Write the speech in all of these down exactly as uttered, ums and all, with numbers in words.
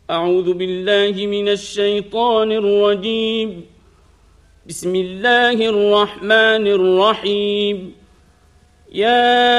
أعوذ بالله من الشيطان الرجيم. بسم الله الرحمن الرحيم. يا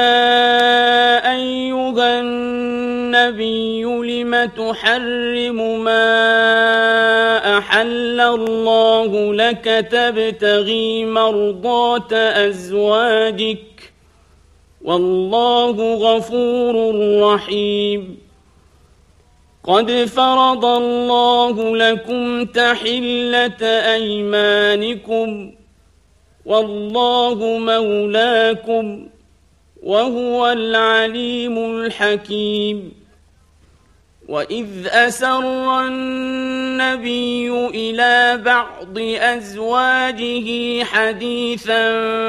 أيها النبي لم تحرم ما أحل الله لك تبتغي مرضات أزواجك والله غفور رحيم. قد فرض الله لكم تحلة أيمانكم والله مولاكم وهو العليم الحكيم. وإذ أسر النبي إلى بعض أزواجه حديثا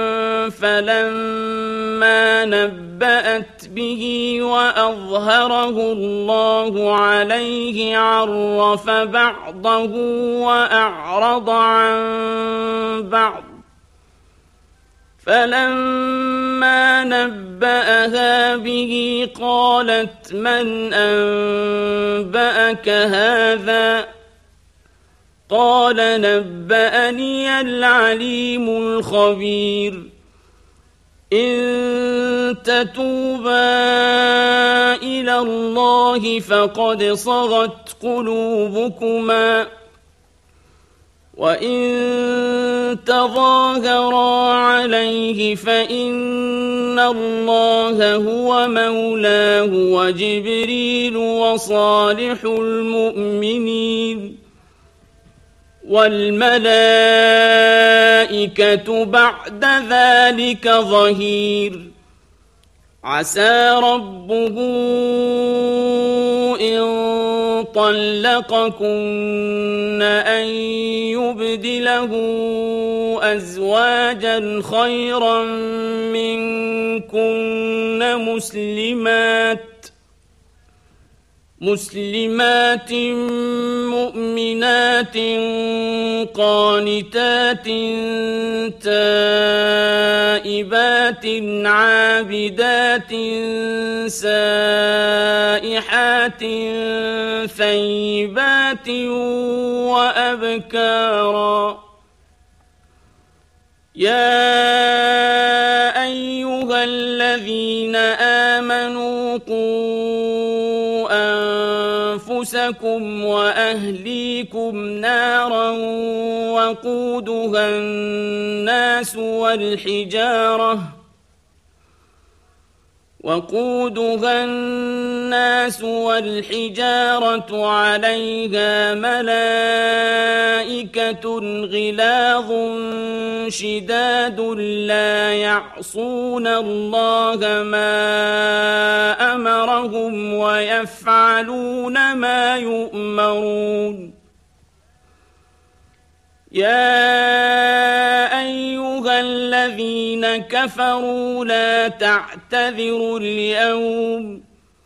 فلما نبأت به وأظهره الله عليه عرف بعضه وأعرض عن بعض فلما نبأها به قالت من أنبأك هذا قال نبأني العليم الخبير. إن تتوبا إلى الله فقد صغت قلوبكما وإن تظاهرا عليه فإن الله هو مولاه وجبريل وصالح المؤمنين والملائكة بعد ذلك ظهير. عسى ربه إن طلقكن أن يبدله أزواجا خيرا منكن مسلمات مسلمات مؤمنات قانتات تائبات عابدات سائحات ثيبات وأبكارا. يا أيها الذين آمنوا قوا أنفسكم وأهليكم نارا وقودها الناس والحجارة وقودها الناس والحجارة عليها ملائكة غلاظ شداد لا يعصون الله ما أمرهم ويفعلون ما يؤمرون. يا أيها الذين كفروا لا تعتذروا اليوم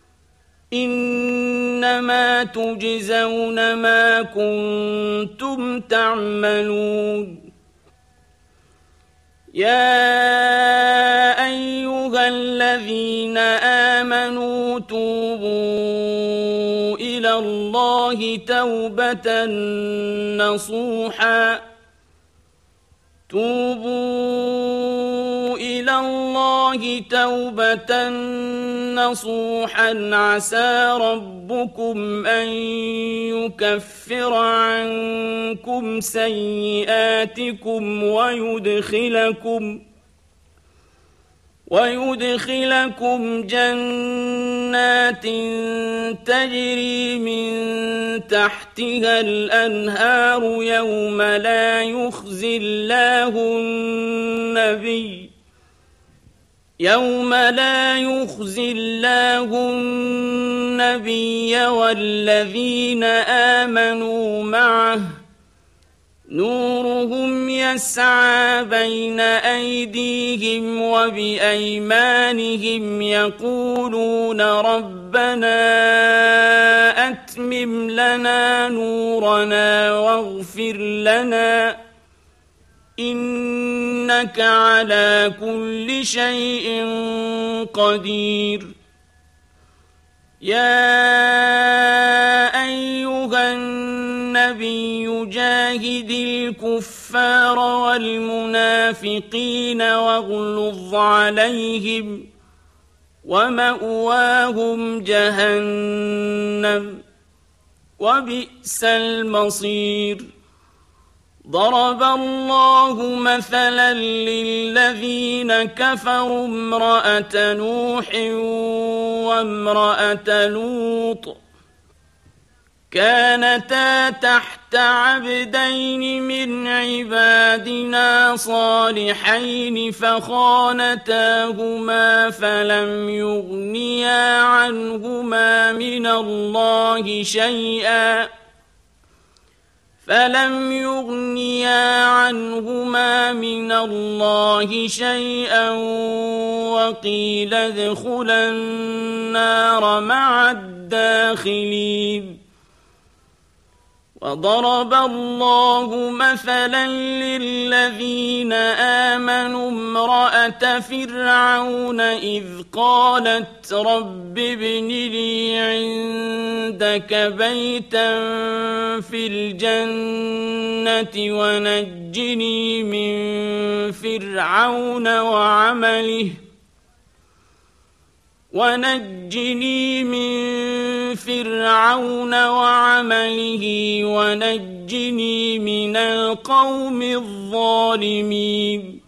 إنما تجزون ما كنتم تعملون. يا أيها الذين آمنوا توبوا إلى الله توبة نصوحا توبوا إلى الله توبة نصوحا عسى ربكم أن يكفر عنكم سيئاتكم ويدخلكم ويدخلكم جنات تجري من تحتها الأنهار يوم لا يخزي الله النبي يوم لا يخزي الله النبي والذين آمنوا معه نورهم يسعى بين أيديهم وبأيمانهم يقولون ربنا أتمم لنا نورنا واغفر لنا إنك على كل شيء قدير. يا أيها النبي جاهد الكفار والمنافقين واغلظ عليهم ومأواهم جهنم وبئس المصير ضرب الله مثلا للذين كفروا امرأة نوح وامرأة لوط كانتا تحت عبدين من عبادنا صالحين فخانتاهما فلم يغنيا عنهما من الله شيئا فلم يغنيا عنهما من الله شيئا وقيل ادخلا النار مع الداخلين وضرب الله مثلا للذين آمنوا امرأة فرعون إذ قالت رب ابن لي عندك بيتا في الجنة ونجني من فرعون وعمله ونجني من فرعون وعمله ونجني من القوم الظالمين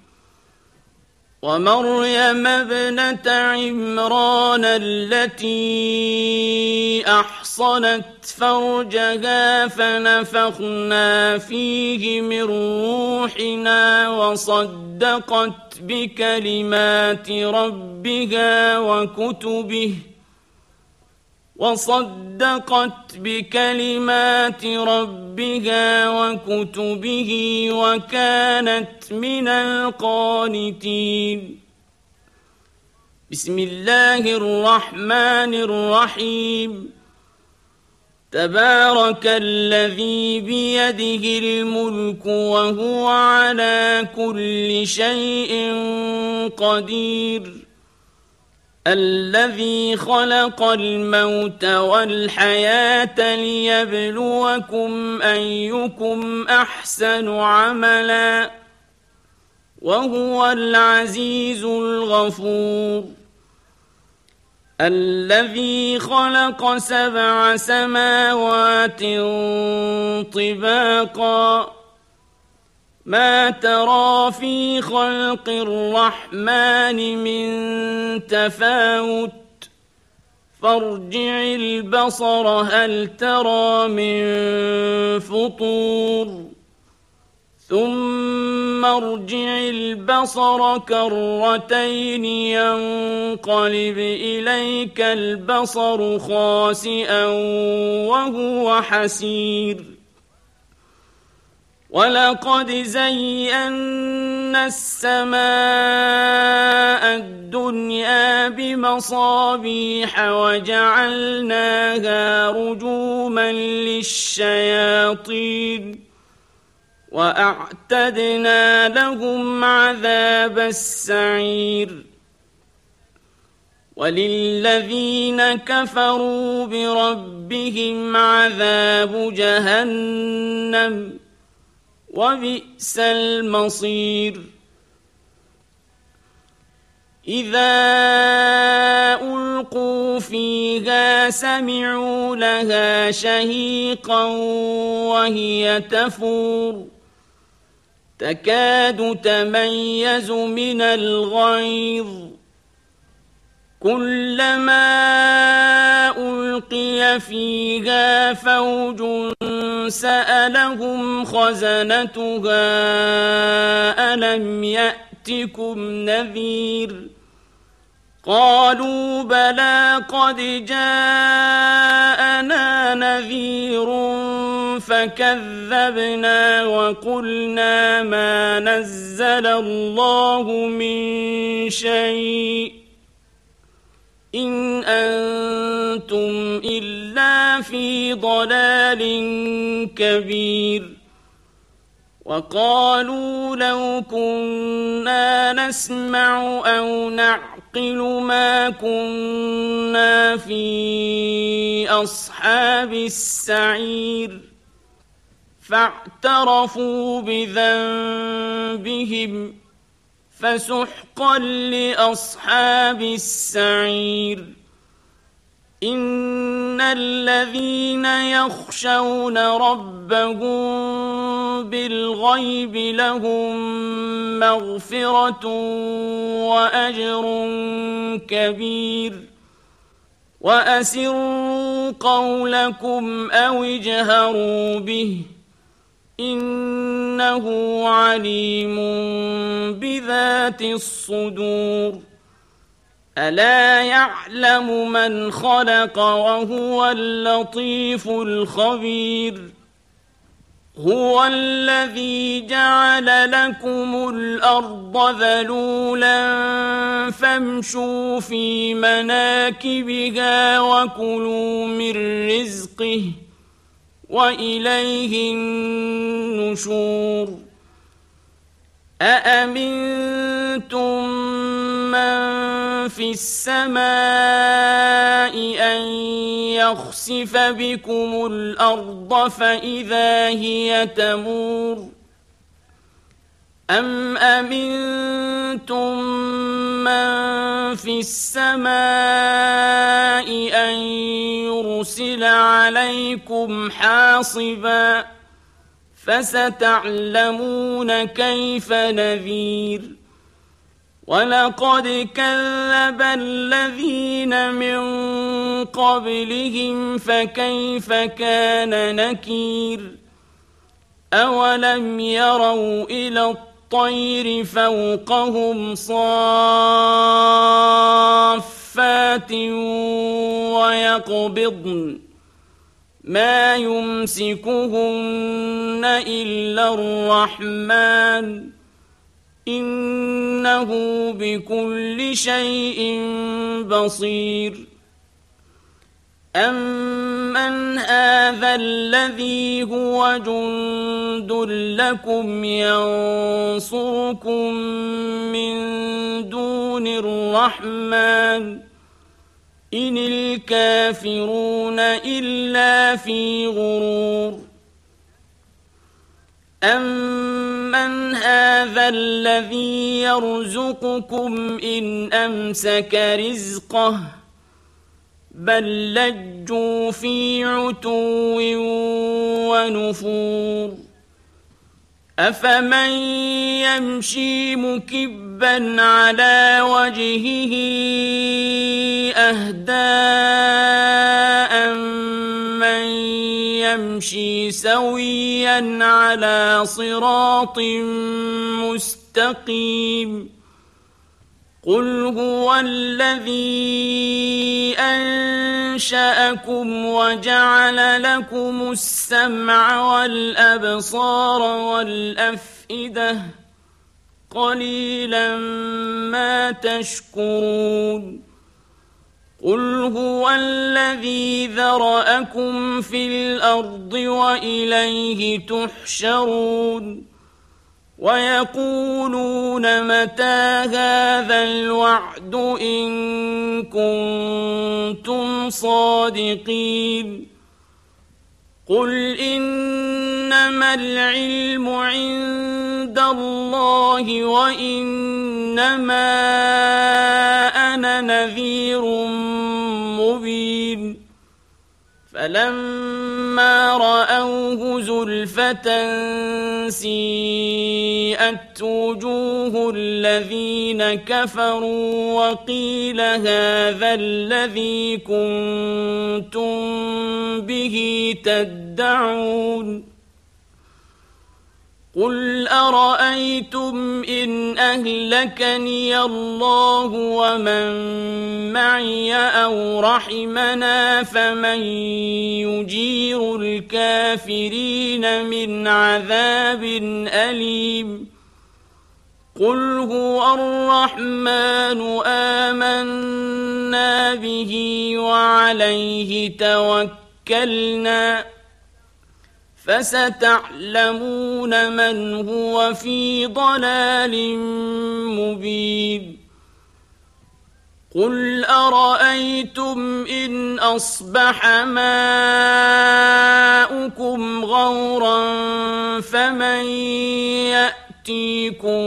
ومريم ابنة عمران التي أحصنت فرجها فنفخنا فيه من روحنا وصدقت بكلمات ربها وكتبه وصدقت بكلمات ربها وكتبه وكانت من القانتين بسم الله الرحمن الرحيم تبارك الذي بيده الملك وهو على كل شيء قدير الذي خلق الموت والحياة ليبلوكم أيكم أحسن عملا وهو العزيز الغفور الذي خلق سبع سماوات طباقا ما ترى في خلق الرحمن من تفاوت فارجع البصر هل ترى من فطور ثم ارجع البصر كرتين ينقلب إليك البصر خاسئا وهو حسير ولقد زينا السماء الدنيا بمصابيح وجعلناها رجوما للشياطين وأعتدنا لهم عذاب السعير وللذين كفروا بربهم عذاب جهنم وبئس المصير إذا ألقوا فيها سمعوا لها شهيقا وهي تفور تكاد تميز من الغيظ كلما ألقي فيها فوج سألهم خزنتها ألم يأتكم نذير قالوا بلى قد جاءنا نذير فكذبنا وقلنا ما نزل الله من شيء إن أنتم إلا في ضلال كبير وقالوا لو كنا نسمع أو نعقل ما كنا في أصحاب السعير فاعترفوا بذنبهم فسحقا لأصحاب السعير إن الذين يخشون ربهم بالغيب لهم مغفرة وأجر كبير وأسروا قولكم أو اجهروا به إنه عليم بذات الصدور ألا يعلم من خلق وهو اللطيف الخبير هو الذي جعل لكم الأرض ذلولا فامشوا في مناكبها وكلوا من رزقه وإليه النشور أأمنتم من في السماء أن يخسف بكم الأرض فإذا هي تمور أم أمنتم من في السماء أن يرسل عليكم حاصبا فستعلمون كيف نذير ولقد كذب الذين من قبلهم فكيف كان نكير أولم يروا إلى الطير فوقهم صافات ويقبضن ما يمسكهن إلا الرحمن إنه بكل شيء بصير أمن هذا الذي هو جند لكم ينصركم من دون الرحمن إن الكافرون إلا في غرور أمن هذا الذي يرزقكم إن أمسك رزقه بل لجوا في عتو ونفور أفمن يمشي مكبا على وجهه أهدى من يمشي سويا على صراط مستقيم قل هو الذي أنشأكم وجعل لكم السمع والأبصار والأفئدة قليلا ما تشكرون قل هو الذي ذرأكم في الأرض وإليه تحشرون ويقولون متى هذا الوعد إن كنتم صادقين قل إنما العلم عند الله وإنما أنا نذير مبين فلما رأوه زلفة سيئت وجوه الذين كفروا وقيل هذا الذي كنتم به تدعون قل أرأيتم إن أهلكني الله ومن معي أو رحمنا فمن يجير الكافرين من عذاب أليم قل هو الرحمن آمنا به وعليه توكلنا فستعلمون من هو في ضلال مبين قل أرأيتم إن أصبح ماؤكم غورا من يأتيكم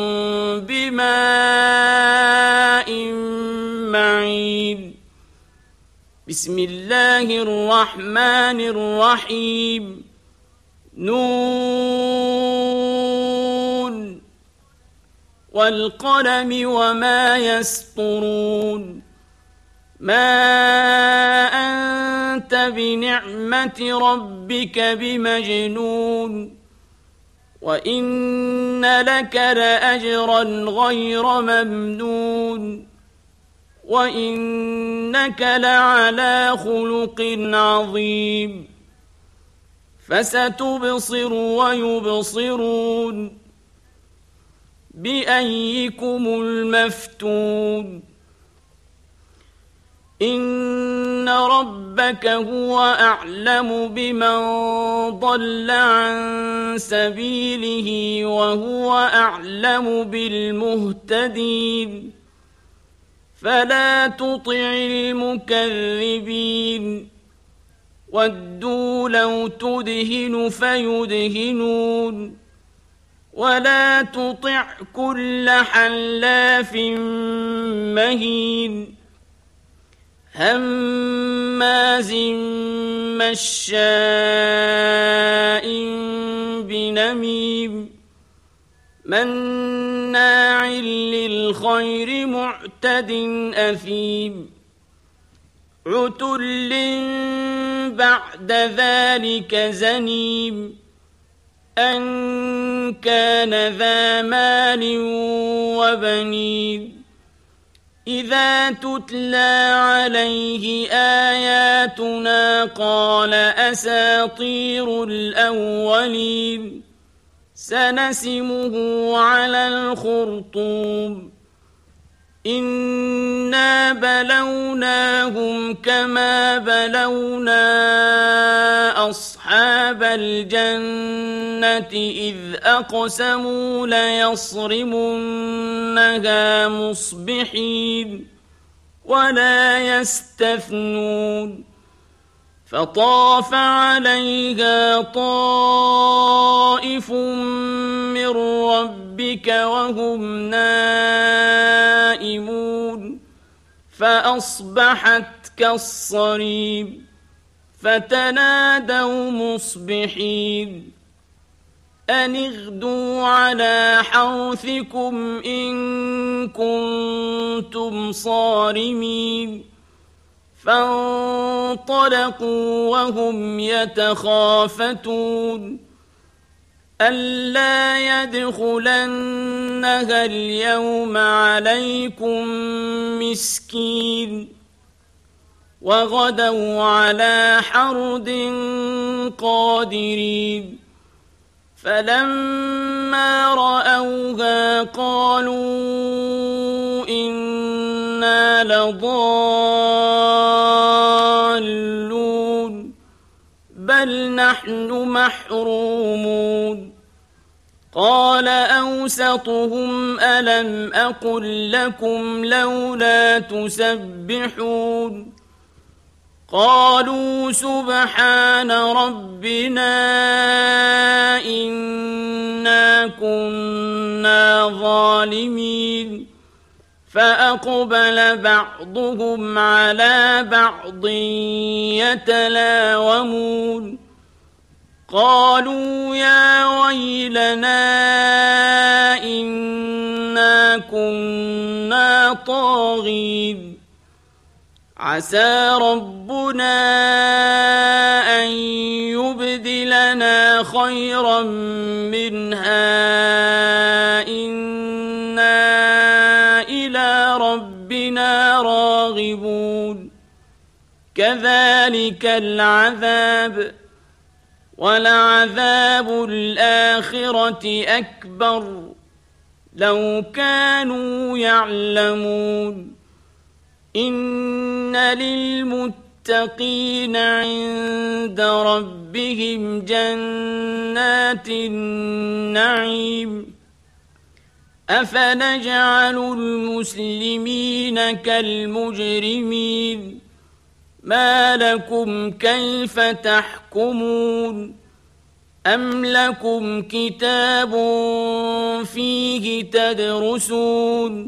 بماء معين بسم الله الرحمن الرحيم نون والقلم وما يسطرون ما أنت بنعمة ربك بمجنون وإن لك لأجرا غير ممنون وإنك لعلى خلق عظيم فستبصر ويبصرون بأيكم المفتون إن ربك هو أعلم بمن ضل عن سبيله وهو أعلم بالمهتدين فلا تطع المكذبين ودوا لو تدهن فيدهنون ولا تطع كل حلاف مهين هماز مشاء بنميم مناع للخير معتد أثيم عتل بعد ذلك زنيم أن كان ذا مال وبنين إذا تتلى عليه آياتنا قال أساطير الأولين سنسمه على الخرطوم إنا بلوناهم كما بلونا أصحاب الجنة إذ أقسموا ليصرمنها مصبحين ولا يستثنون فطاف عليها طائف من ربك وهم نائمون فأصبحت كالصريم فتنادوا مصبحين أن اغدوا على حرثكم إن كنتم صارمين فانطلقوا وهم يتخافتون ألا يدخلنها اليوم عليكم مسكين وغدوا على حرد قادرين فلما رأوها قالوا إنا لضالون بل نحن محرومون قال أوسطهم ألم أقل لكم لولا تسبحون قالوا سبحان ربنا إنا كنا ظالمين فأقبل بعضهم على بعض يتلاومون قالوا يا ويلنا إنا كنا طاغين عسى ربنا أن يبدلنا خيرا منها إنا إلى ربنا راغبون كذلك العذاب ولعذاب الآخرة أكبر لو كانوا يعلمون إن للمتقين عند ربهم جنات النعيم أفنجعل المسلمين كالمجرمين ما لكم كيف تحكمون أم لكم كتاب فيه تدرسون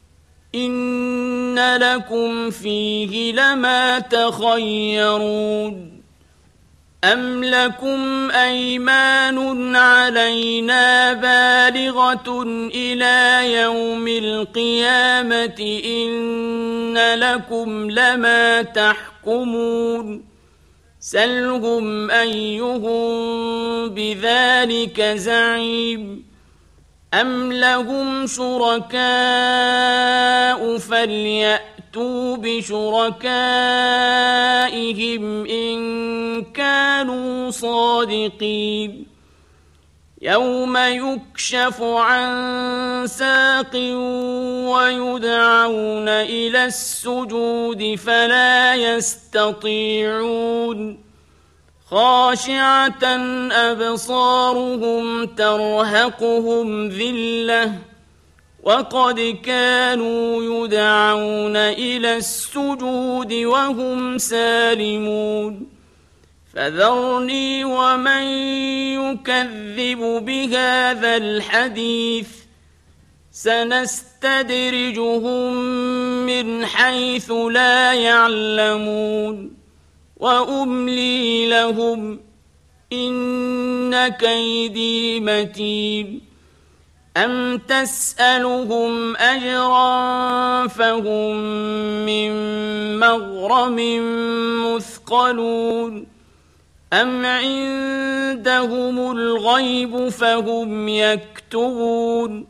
إن لكم فيه لما تخيرون أم لكم أيمان علينا بالغة إلى يوم القيامة إن لكم لما تحكمون سلهم أيهم بذلك زعيم أم لهم شركاء فليأتوا بشركائهم إن كانوا صادقين يوم يكشف عن ساق ويدعون إلى السجود فلا يستطيعون خاشعة أبصارهم ترهقهم ذلة وقد كانوا يدعون إلى السجود وهم سالمون فذرني ومن يكذب بهذا الحديث سنستدرجهم من حيث لا يعلمون وأملي لهم إن كيدي متين أم تسألهم أجرا فهم من مغرم مثقلون أم عندهم الغيب فهم يكتبون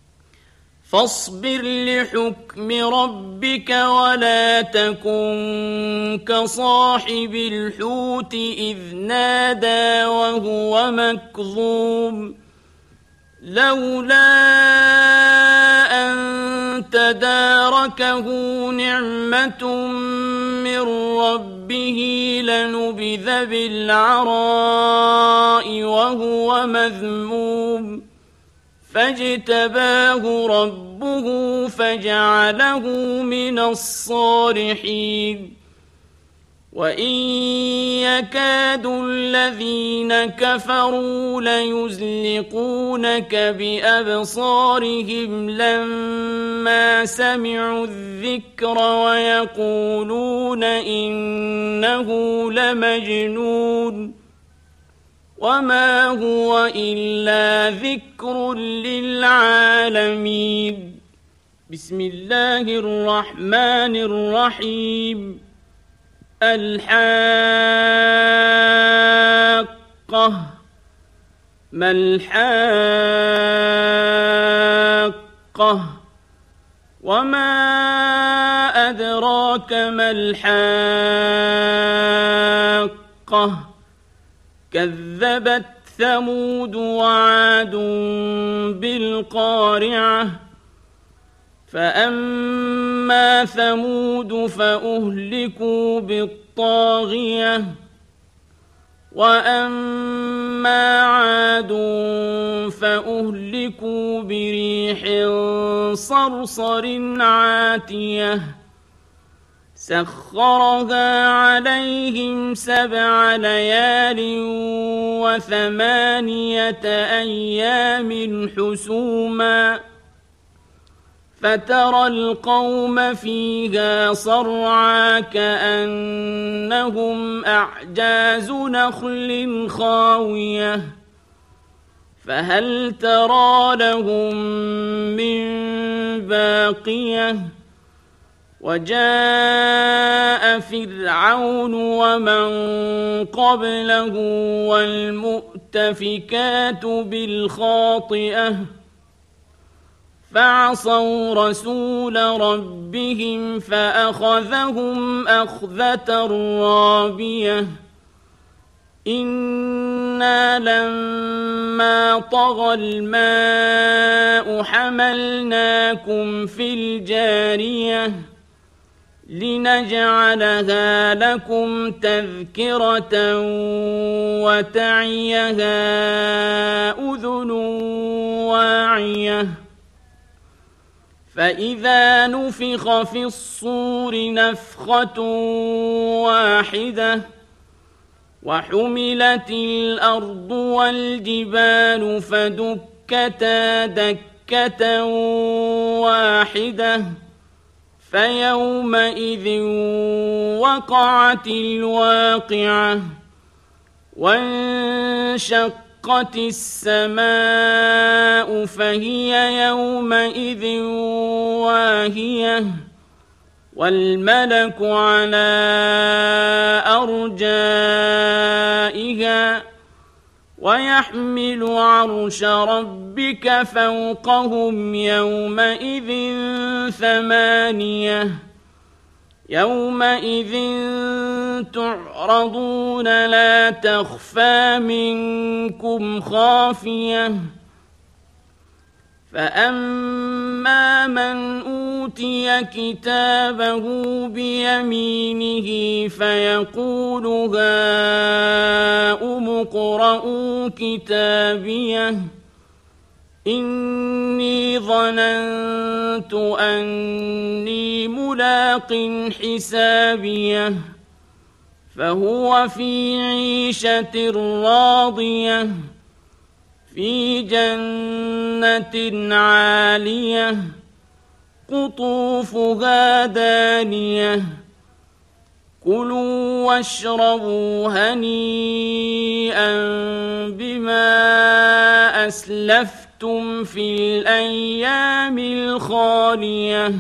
فاصبر لحكم ربك ولا تكن كصاحب الحوت إذ نادى وهو مكظوم لولا أن تداركه نعمة من ربه لنبذ بالعراء وهو مذموم فاجتباه ربه فجعله من الصالحين وإن يكاد الذين كفروا ليزلقونك بأبصارهم لما سمعوا الذكر ويقولون إنه لمجنون وما هو إلا ذكر للعالمين بسم الله الرحمن الرحيم الحاقة ما الحاقة وما أدراك ما الحاقة كذبت ثمود وعاد بالقارعة فأما ثمود فأهلكوا بالطاغية وأما عاد فأهلكوا بريح صرصر عاتية سخرها عليهم سبع ليال وثمانية أيام حسوما فترى القوم فيها صرعى كأنهم أعجاز نخل خاوية فهل ترى لهم من باقية وجاء فرعون ومن قبله والمؤتفكات بالخاطئة فعصوا رسول ربهم فأخذهم أخذة رابية إنا لما طغى الماء حملناكم في الجارية لنجعلها لكم تذكرة وتعيها أذن واعية فإذا نفخ في الصور نفخة واحدة وحملت الأرض والجبال فدكتا دكة واحدة فيومئذ وقعت الواقعة وانشقت السماء فهي يومئذ واهية والملك على أرجائها ويحمل عرش ربك فوقهم يومئذ ثمانية يومئذ تعرضون لا تخفى منكم خافية فأما من أوتي كتابه بيمينه فيقول هاؤم اقرءوا كتابيه إني ظننت أني ملاق حسابيه فهو في عيشة راضية في جنة عالية قطوفها دانية كلوا واشربوا هنيئا بما أسلفتم في الأيام الخالية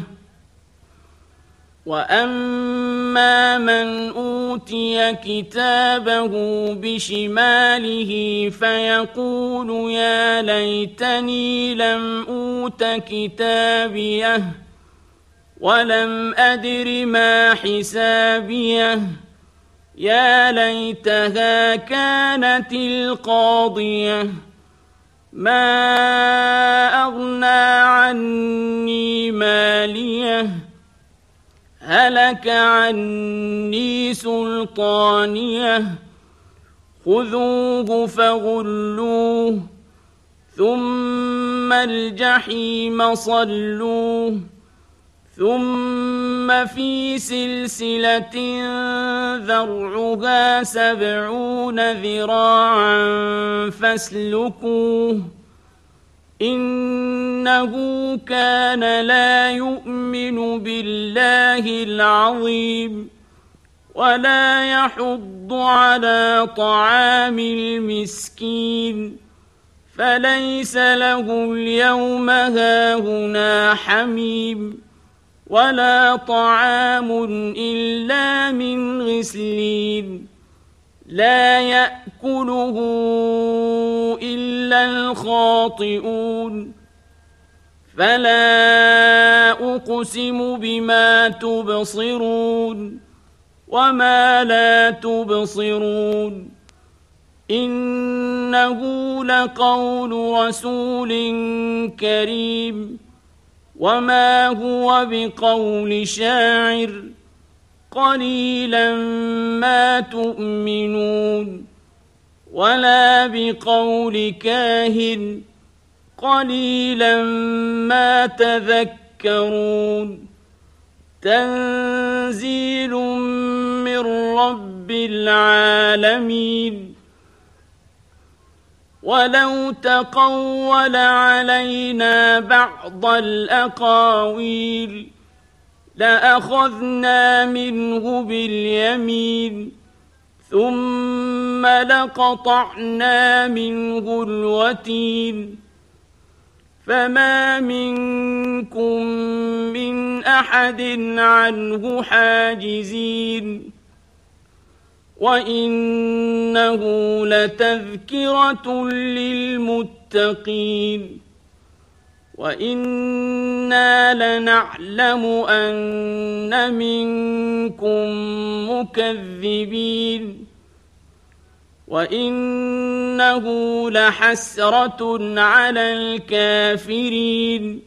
وأما من أوتي كتابه بشماله فيقول يا ليتني لم أوت كتابيه ولم أدر ما حسابيه يا ليتها كانت القاضية ما أغنى عني ماليه هلك عني سلطانيه خذوه فغلوه ثم الجحيم صلوه ثم في سلسلة ذرعها سبعون ذراعا فاسلكوه إنه كان لا يؤمن بالله العظيم ولا يحض على طعام المسكين فليس له اليوم هاهنا حميم ولا طعام إلا من غسلين لا يأكله إلا الخاطئون فلا أقسم بما تبصرون وما لا تبصرون إنه لقول رسول كريم وما هو بقول شاعر قليلا ما تؤمنون ولا بقول كاهن قليلا ما تذكرون تنزيل من رب العالمين ولو تقول علينا بعض الأقاويل لأخذنا منه باليمين ثم لقطعنا منه الوتين فما منكم من أحد عنه حاجزين وإنه لتذكرة للمتقين وإنا لنعلم أن منكم مكذبين وإنه لحسرة على الكافرين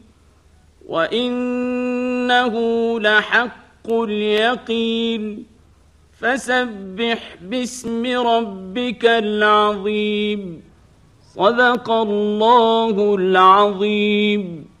وإنه لحق اليقين فسبح باسم ربك العظيم صدق الله العظيم.